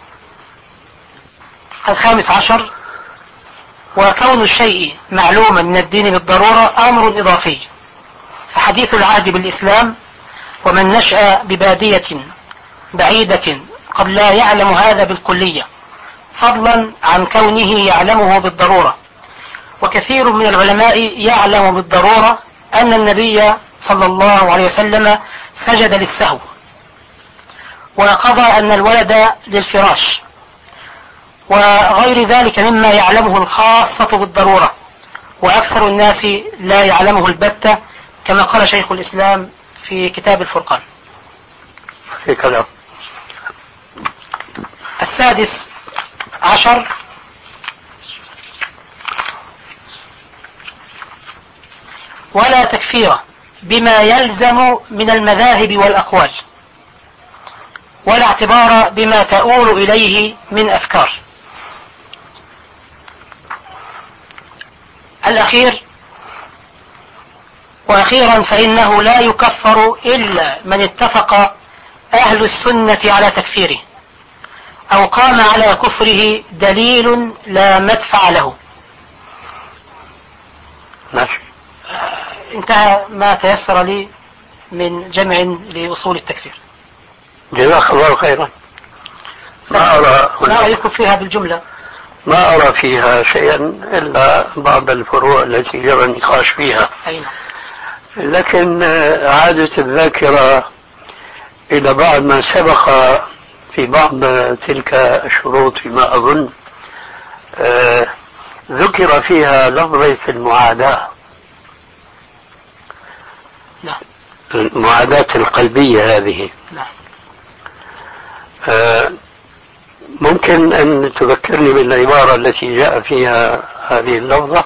الخامس عشر وكون الشيء معلوما من الدين بالضرورة أمر إضافي، فحديث العهد بالإسلام ومن نشأ ببادية بعيدة قد لا يعلم هذا بالكلية فضلا عن كونه يعلمه بالضرورة. وكثير من العلماء يعلم بالضرورة أن النبي صلى الله عليه وسلم سجد للسهو وقضى أن الولد للفراش وغير ذلك مما يعلمه الخاصة بالضرورة، وأكثر الناس لا يعلمه البتة كما قال شيخ الإسلام في كتاب الفرقان. في كلام. السادس عشر ولا تكفير بما يلزم من المذاهب والأقوال ولا اعتبار بما تؤول إليه من أفكار. الأخير وأخيرا فإنه لا يكفر إلا من اتفق أهل السنة على تكفيره أو قام على كفره دليل لا مدفع له. ماشي. انتهى ما تيسر لي من جمع لأصول التكفير. جزاك الله خيرا. ما أرى ما رأيكم فيها بالجملة؟ ما أرى فيها شيئا إلا بعض الفروع التي جرى النقاش فيها. أين؟ لكن عادة الذاكرة إلى بعض ما سبق في بعض تلك الشروط فيما أظن آه ذكر فيها لفظة المعاداة. نعم. المعاداة القلبية هذه. نعم. آه ممكن أن تذكرني بالعبارة التي جاء فيها هذه اللفظة؟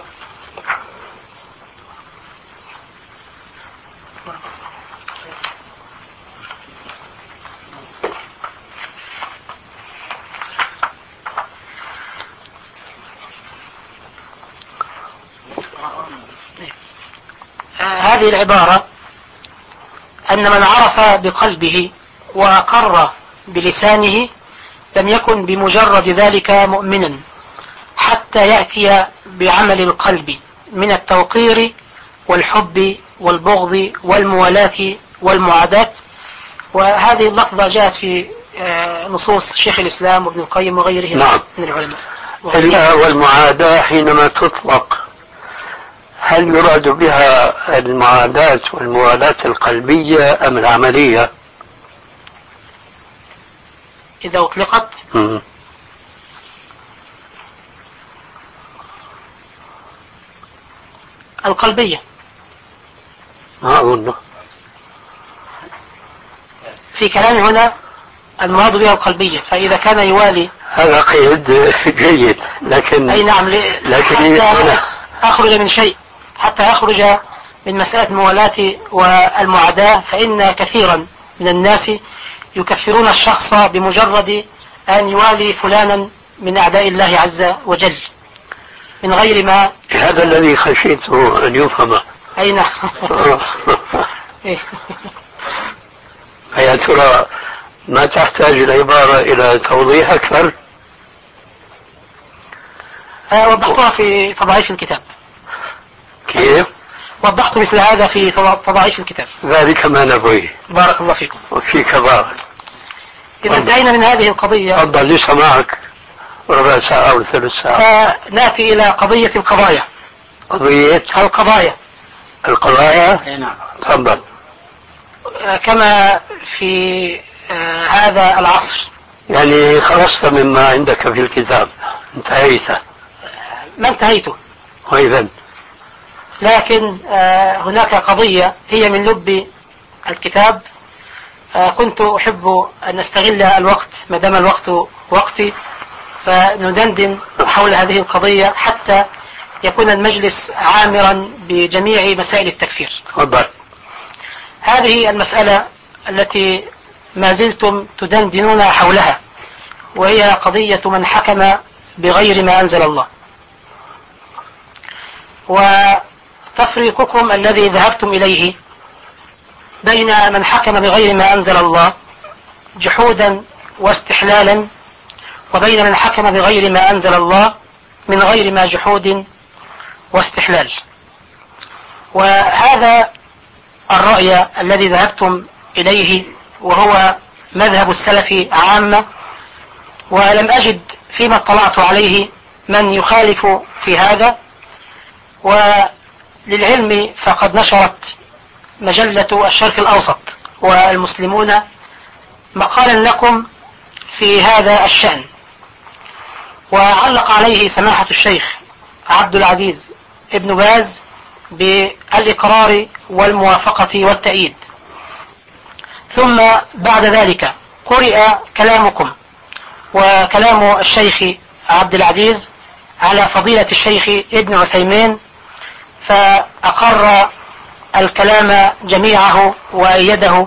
هذه العبارة أن من عرف بقلبه وأقر بلسانه لم يكن بمجرد ذلك مؤمنا حتى يأتي بعمل القلب من التوقير والحب والبغض والموالاة والمعاداة. وهذه اللفظة جاءت في نصوص شيخ الإسلام وابن القيم وغيره نعم. من العلماء. إلا والمعاداة حينما تطلق هل يراد بها المعاداة والموالاة القلبية أم العملية؟ إذا أطلقت م- القلبية ما أظن في كلام هنا المراد بها القلبية. فإذا كان يوالي هذا قيد جيد، لكن أي نعم لكن حتى أخرج من شيء حتى أخرج من مسألة الموالاة والمعاداة، فإن كثيرا من الناس يكفرون الشخص بمجرد أن يوالي فلانا من أعداء الله عز وجل من غير ما. هذا الذي خشيته أن يفهم. أي نعم. يا ترى ما تحتاج العبارة إلى توضيح أكثر؟ وضحتها في تضعيف الكتاب. كيف؟ وضحت مثل هذا في تضعيف الكتاب. ذلك ما نبغيه. بارك الله فيكم. وفيك بارك. إذا انتهينا من هذه القضية. تفضل، لسه معك ربع ساعة أو ثلث ساعة. نأتي إلى قضية القضايا. قضية القضايا. القضايا. نعم. تفضل. كما في هذا العصر. يعني خلصت مما عندك في الكتاب، انتهيت؟ ما انتهيته. وإذن لكن هناك قضية هي من لب الكتاب، كنت أحب أن نستغل الوقت ما دام الوقت وقتي فندندن حول هذه القضية حتى يكون المجلس عامرا بجميع مسائل التكفير. تفضل. هذه المسألة التي ما زلتم تدندنون حولها، وهي قضية من حكم بغير ما أنزل الله، وتفريقكم الذي ذهبتم إليه بين من حكم بغير ما أنزل الله جحودا واستحلالا، وبين من حكم بغير ما أنزل الله من غير ما جحود واستحلال. وهذا الرأي الذي ذهبتم إليه وهو مذهب السلف عامة، ولم أجد فيما اطلعت عليه من يخالف في هذا. وللعلم فقد نشرت مجلة الشرق الأوسط والمسلمون مقالا لكم في هذا الشأن، وعلق عليه سماحة الشيخ عبد العزيز ابن باز بالإقرار والموافقة والتأييد. ثم بعد ذلك قرئ كلامكم وكلام الشيخ عبد العزيز على فضيلة الشيخ ابن عثيمين، فأقر الكلام جميعه وأيده.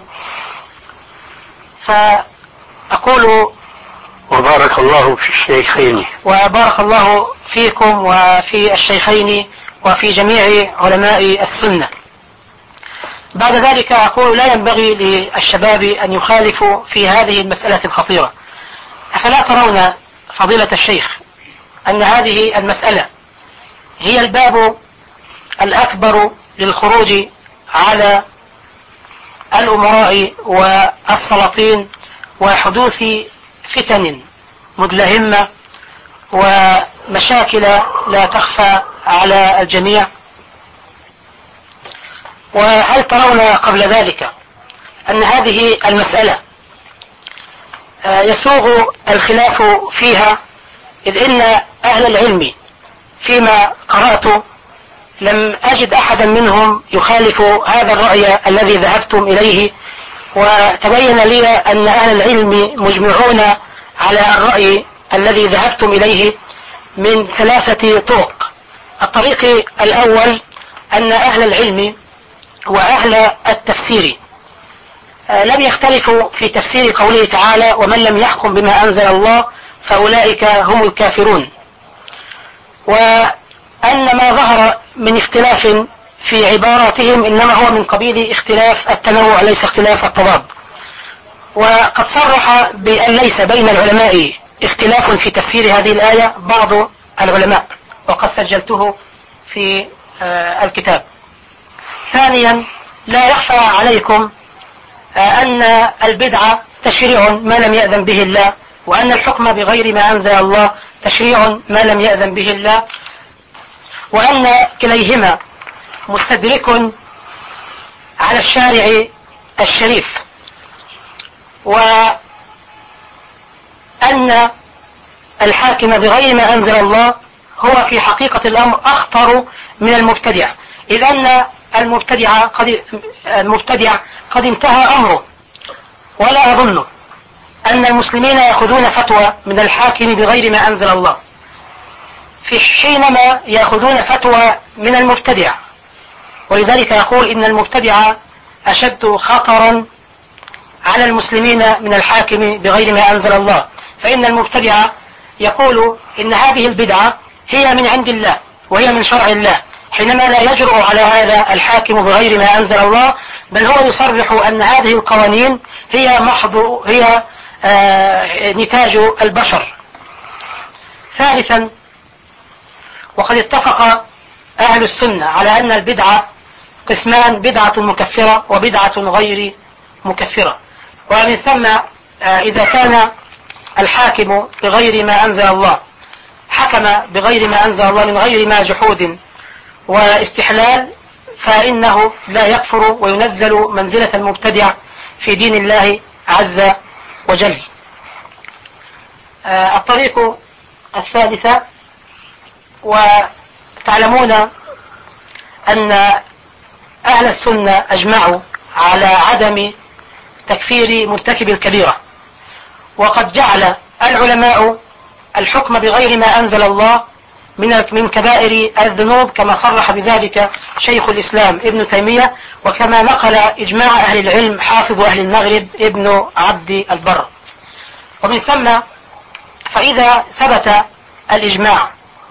فأقول وبارك الله في الشيخين. وبارك الله فيكم وفي الشيخين وفي جميع علماء السنة. بعد ذلك أقول لا ينبغي للشباب أن يخالفوا في هذه المسألة الخطيرة. أفلا ترون فضيلة الشيخ أن هذه المسألة هي الباب الأكبر للخروج على الأمراء والسلاطين وحدوث فتن مدلهمة ومشاكل لا تخفى على الجميع؟ وهل ترون قبل ذلك أن هذه المسألة يسوغ الخلاف فيها، إذ إن أهل العلم فيما قرأت لم أجد أحدا منهم يخالف هذا الرأي الذي ذهبتم إليه، وتبين لي أن أهل العلم مجمعون على الرأي الذي ذهبتم إليه من ثلاثة طرق. الطريق الأول أن أهل العلم وأهل التفسير لم يختلفوا في تفسير قوله تعالى: ومن لم يحكم بما أنزل الله فأولئك هم الكافرون، وأن ما ظهر من اختلاف في عباراتهم إنما هو من قبيل اختلاف التنوع ليس اختلاف التضاد. وقد صرح بأن ليس بين العلماء اختلاف في تفسير هذه الآية بعض العلماء، وقد سجلته في الكتاب. ثانيا، لا يخفى عليكم أن البدعة تشريع ما لم يأذن به الله، وأن الحكم بغير ما أنزل الله تشريع ما لم يأذن به الله، وأن كليهما مستدرك على الشارع الشريف، وأن الحاكم بغير ما أنزل الله هو في حقيقة الأمر أخطر من المبتدع، إذ أن المبتدع قد, المبتدع قد انتهى أمره، ولا أظن أن المسلمين يأخذون فتوى من الحاكم بغير ما أنزل الله في حينما يأخذون فتوى من المبتدع. ولذلك يقول إن المبتدع أشد خطرا على المسلمين من الحاكم بغير ما أنزل الله، فإن المبتدع يقول إن هذه البدعة هي من عند الله وهي من شرع الله، حينما لا يجرؤ على هذا الحاكم بغير ما أنزل الله، بل هو يصرح أن هذه القوانين هي محض هي آه نتاج البشر. ثالثا، وقد اتفق أهل السنة على أن البدعة قسمان: بدعة مكفرة وبدعة غير مكفرة. ومن ثم آه إذا كان الحاكم بغير ما أنزل الله حكم بغير ما أنزل الله من غير ما جحود واستحلال، فإنه لا يكفر وينزل منزلة المبتدع في دين الله عز وجل. آه الطريق الثالثة، وتعلمون أن أهل السنة أجمعوا على عدم تكفير مرتكب الكبيرة، وقد جعل العلماء الحكم بغير ما أنزل الله من من كبائر الذنوب، كما صرح بذلك شيخ الإسلام ابن تيمية، وكما نقل إجماع أهل العلم حافظ أهل المغرب ابن عبد البر. ومن ثم فإذا ثبت الإجماع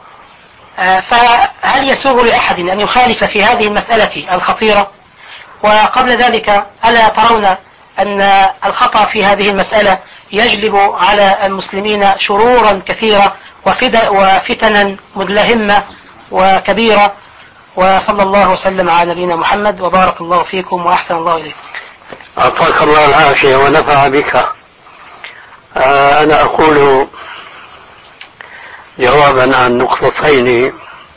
فهل يسوغ لأحد أن يخالف في هذه المسألة الخطيرة؟ وقبل ذلك ألا ترون أن الخطأ في هذه المسألة يجلب على المسلمين شرورا كثيرة وفتنا مدلهمة وكبيرة؟ وصلى الله وسلم على نبينا محمد، وبارك الله فيكم وأحسن الله إليكم. أعطاك الله العافية ونفع بك. آه أنا أقول جوابا عن نقطتين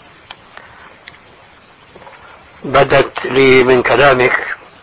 بدت لي من كلامك.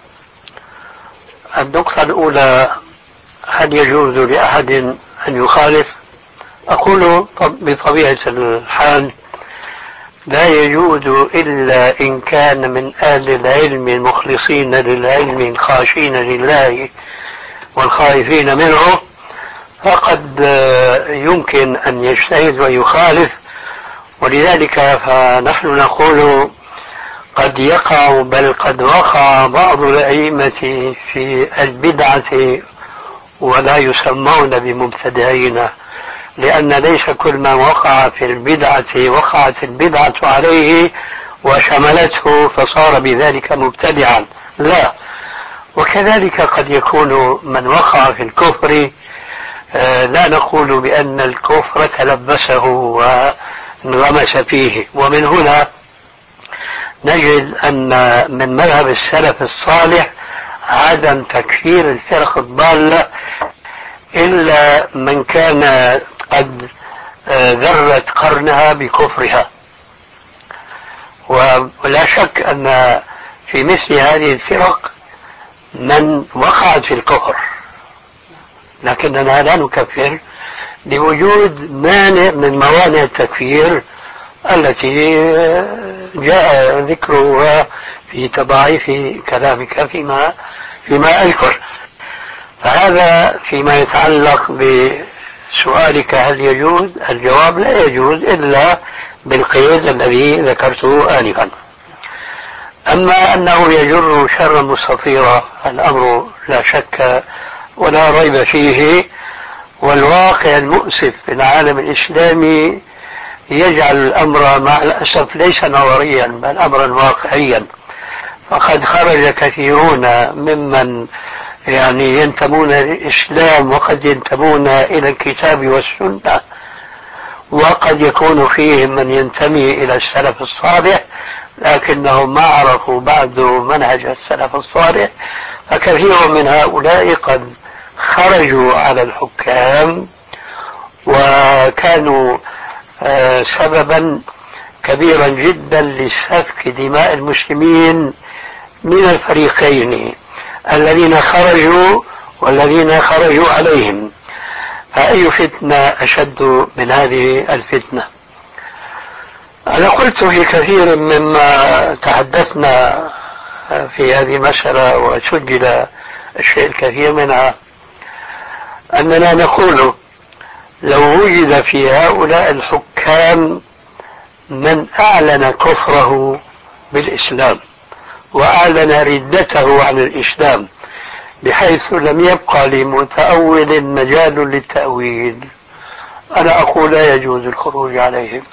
النقطة الأولى: هل يجوز لأحد أن يخالف؟ أقول بطبيعة الحال لا يجوز إلا إن كان من أهل العلم المخلصين للعلم الخاشين لله والخائفين منه، فقد يمكن أن يجتهد ويخالف. ولذلك فنحن نقول قد يقع بل قد وقع بعض الأئمة في البدعة ولا يسمون بمبتدعين، لأن ليس كل من وقع في البدعة وقعت البدعة عليه وشملته فصار بذلك مبتدعا، لا. وكذلك قد يكون من وقع في الكفر لا نقول بأن الكفر تلبسه وانغمس فيه. ومن هنا نجد أن من مذهب السلف الصالح عدم تكفير الفرق الضالة إلا من كان قد ذرت قرنها بكفرها. ولا شك أن في مثل هذه الفرق من وقعت في الكفر لكننا لا نكفر لوجود مانع من موانع التكفير التي جاء ذكرها في تضاعيف كلامك فيما فيما أذكر. فهذا فيما يتعلق بسؤالك هل يجوز، الجواب لا يجوز إلا بالقيد الذي ذكرته آنفا. أما أنه يجر شرا مستطيرا الأمر لا شك ولا ريب فيه، والواقع المؤسف في العالم الإسلامي يجعل الأمر مع الأسف ليس نظريا بل أمرا واقعيا. فقد خرج كثيرون ممن يعني ينتمون للإسلام وقد ينتمون إلى الكتاب والسنة، وقد يكون فيهم من ينتمي إلى السلف الصالح لكنهم ما عرفوا بعد منهج السلف الصالح. فكثير من هؤلاء قد خرجوا على الحكام وكانوا سببا كبيرا جدا لسفك دماء المسلمين من الفريقين الذين خرجوا والذين خرجوا عليهم. فأي فتنة أشد من هذه الفتنة؟ أنا قلت في كثير مما تحدثنا في هذه المسألة وسجل الشيء الكثير منها أننا نقول لو وجد في هؤلاء الحكام من أعلن كفره بالإسلام وأعلن ردته عن الإسلام بحيث لم يبقى لمتأول مجال للتأويل، أنا أقول لا يجوز الخروج عليهم،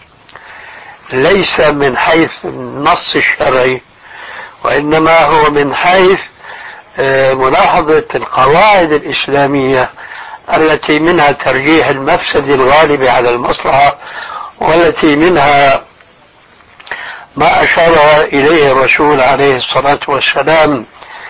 ليس من حيث النص الشرعي وإنما هو من حيث ملاحظة القواعد الإسلامية التي منها ترجيح المفسد الغالب على المصلحة، والتي منها ما أشار إليه الرسول عليه الصلاة والسلام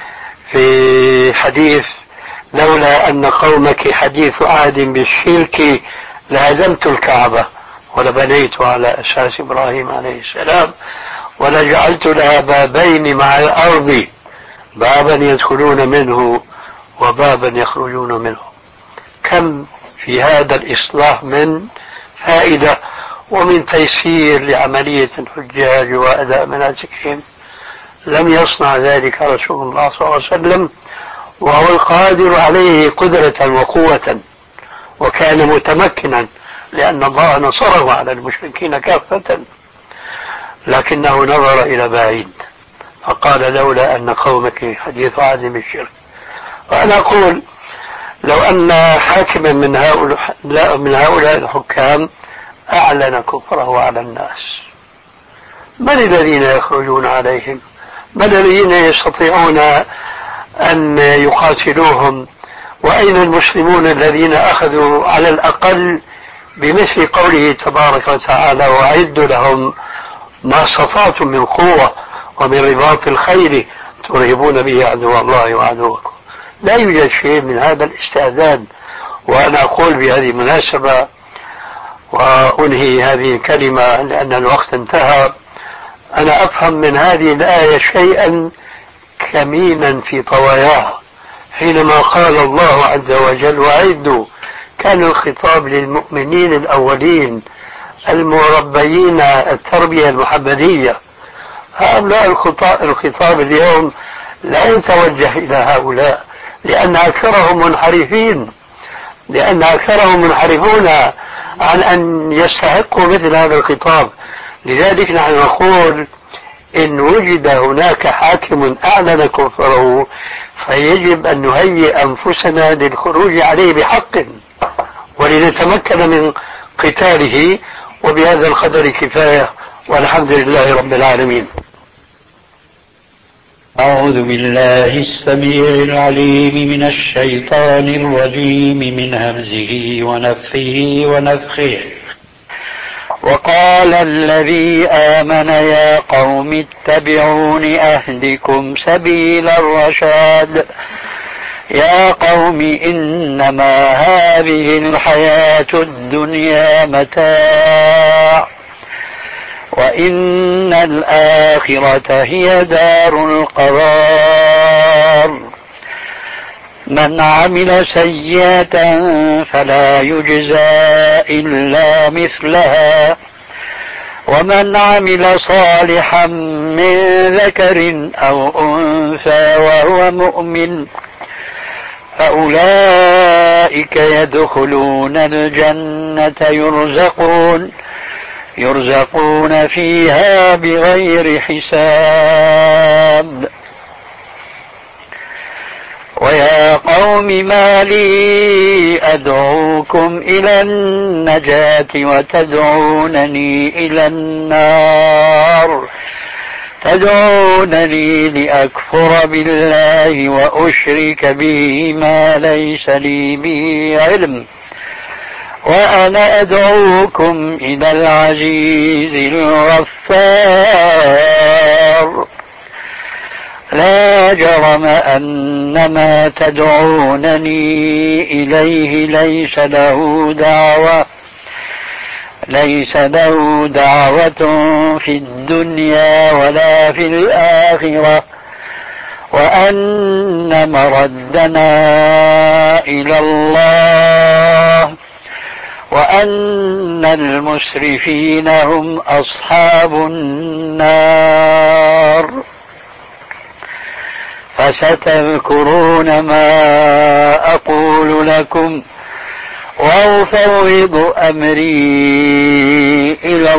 في حديث لولا أن قومك حديث عهد بالشرك لهدمت الكعبة ولبنيت على أساس إبراهيم عليه السلام ولجعلت لها بابين مع الأرض بابا يدخلون منه وبابا يخرجون منه. كم في هذا الإصلاح من فائدة ومن تيسير لعملية الحجاج وأداء مناسكهم. لم يصنع ذلك رسول الله صلى الله عليه وسلم وهو القادر عليه قدرة وقوة، وكان متمكنا لأن الله نصره على المشركين كافة، لكنه نظر إلى بعيد فقال لولا أن قومك حديث عهد بالشرك. وأنا أقول لو أن حاكما من هؤلاء من هؤلاء الحكام أعلن كفره على الناس، من الذين يخرجون عليهم؟ من الذين يستطيعون أن يقاتلوهم؟ وأين المسلمون الذين أخذوا على الأقل بمثل قوله تبارك وتعالى وأعدوا لهم ما استطعتم من قوة ومن رباط الخيل ترهبون به عدو الله وعدوكم؟ لا يوجد شيء من هذا الاستعداد. وأنا أقول بهذه المناسبة وأنهي هذه الكلمة لأن الوقت انتهى، أنا أفهم من هذه الآية شيئا كمينا في طواياها حينما قال الله عز وجل وأعدوا، كان الخطاب للمؤمنين الأولين المربيين التربية المحمدية. هؤلاء الخطاب اليوم لا يتوجه إلى هؤلاء لأن أكثرهم منحرفين لأن أكثرهم منحرفون عن أن يستحقوا مثل هذا الخطاب. لذلك نحن نقول إن وجد هناك حاكم أعلن كفره فيجب أن نهيئ أنفسنا للخروج عليه بحق ولنتمكن من قتاله. وبهذا القدر كفاية والحمد لله رب العالمين. أعوذ بالله السميع العليم من الشيطان الرجيم من همزه ونفخه ونفخه. وقال الذي آمن يا قوم اتبعون أهدكم سبيل الرشاد يا قوم إنما هذه الحياة الدنيا متاع وإن الآخرة هي دار القرار من عمل سيئة فلا يجزى إلا مثلها ومن عمل صالحا من ذكر أو أنثى وهو مؤمن فأولئك يدخلون الجنة يرزقون يرزقون فيها بغير حساب. ويا قوم ما لي أدعوكم إلى النجاة وتدعونني إلى النار تدعونني لأكفر بالله وأشرك به ما ليس لي به علم وأنا أدعوكم إلى العزيز الغفار. لا جرم أن ما تدعونني إليه ليس له دعوة ليس له دعوة في الدنيا ولا في الآخرة وأن مردنا إلى الله وأن المسرفين هم أصحاب النار. فستذكرون ما أقول لكم وأفوض أمري إلى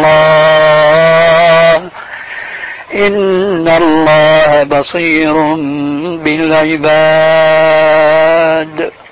الله إن الله بصير بالعباد.